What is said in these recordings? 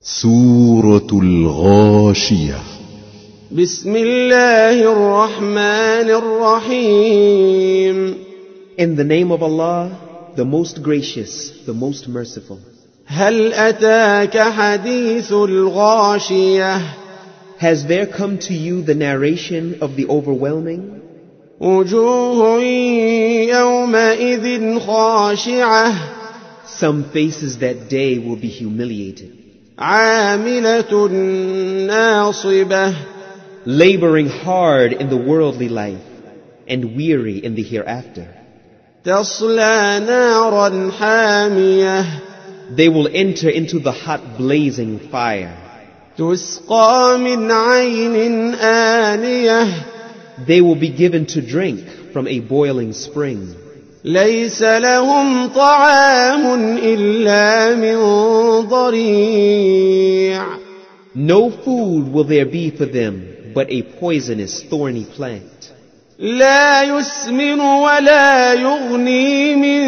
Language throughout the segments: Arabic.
سورة الغاشية. بسم الله الرحمن الرحيم. In the name of Allah, the most gracious, the most merciful. هل أتاك حديث الغاشية؟ Has there come to you the narration of the overwhelming? وجوه يومئذ خاشعة. Some faces that day will be humiliated. عاملة ناصبة. Laboring hard in the worldly life and weary in the hereafter. تصلى نارا حامية. They will enter into the hot blazing fire. تسقى من عين آنية. They will be given to drink from a boiling spring. ليس لهم طعام إلا من ضريع. No food will there be for them but a poisonous thorny plant. لا يسمن ولا يغني من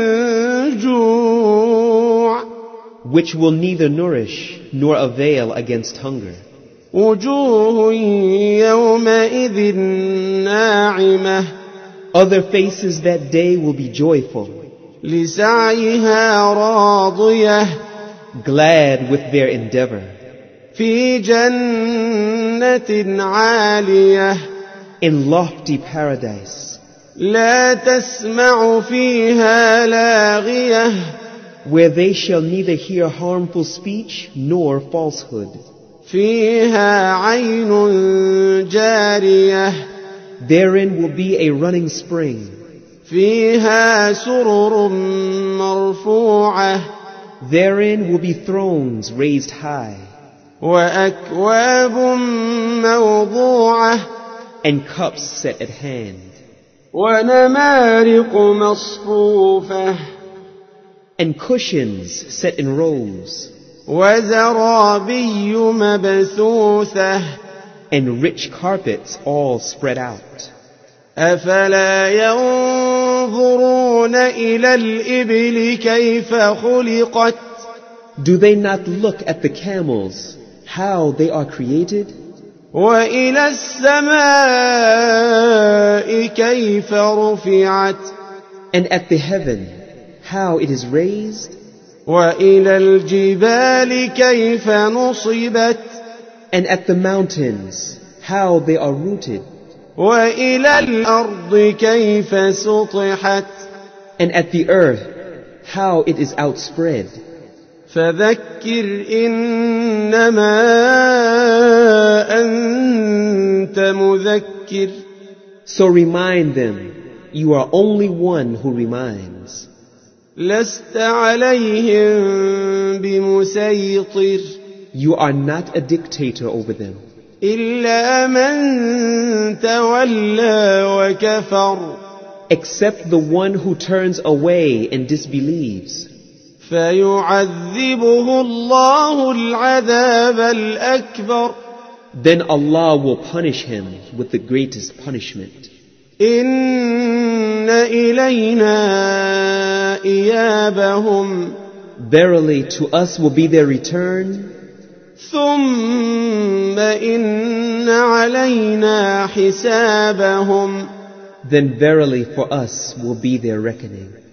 جوع. Which will neither nourish nor avail against hunger. وجوه يومئذ ناعمة. Other faces that day will be joyful, لسعيها راضية. glad with their endeavor. في جنة عالية. In lofty paradise, لا تسمع فيها لاغية. where they shall neither hear harmful speech nor falsehood. فيها عين جارية. Therein will be a running spring. فيها سرر مرفوعة. Therein will be thrones raised high. وأكواب موضوعة. And cups set at hand. ونمارق مصفوفة. And cushions set in rows. وزرابي مبثوثة. And rich carpets all spread out. أفلا ينظرون إلى الإبل كيف خلقت. Do they not look at the camels, how they are created? وإلى السماء كيف رفعت. And at the heaven, how it is raised? وإلى الجبال كيف نصبت. And at the mountains, how they are rooted? وإلى الأرض كيف سطحت. And at the earth, how it is outspread? فذكر إنما أنت مذكر. So remind them, you are only one who reminds. لست عليهم بمسيطر. You are not a dictator over them. إلا من تولى وكفر. Except the one who turns away and disbelieves. فيعذبه الله العذاب الأكبر. Then Allah will punish him with the greatest punishment. إن إلينا إيابهم. Verily to us will be their return. ثم إن علينا حسابهم. Then verily for us will be their reckoning.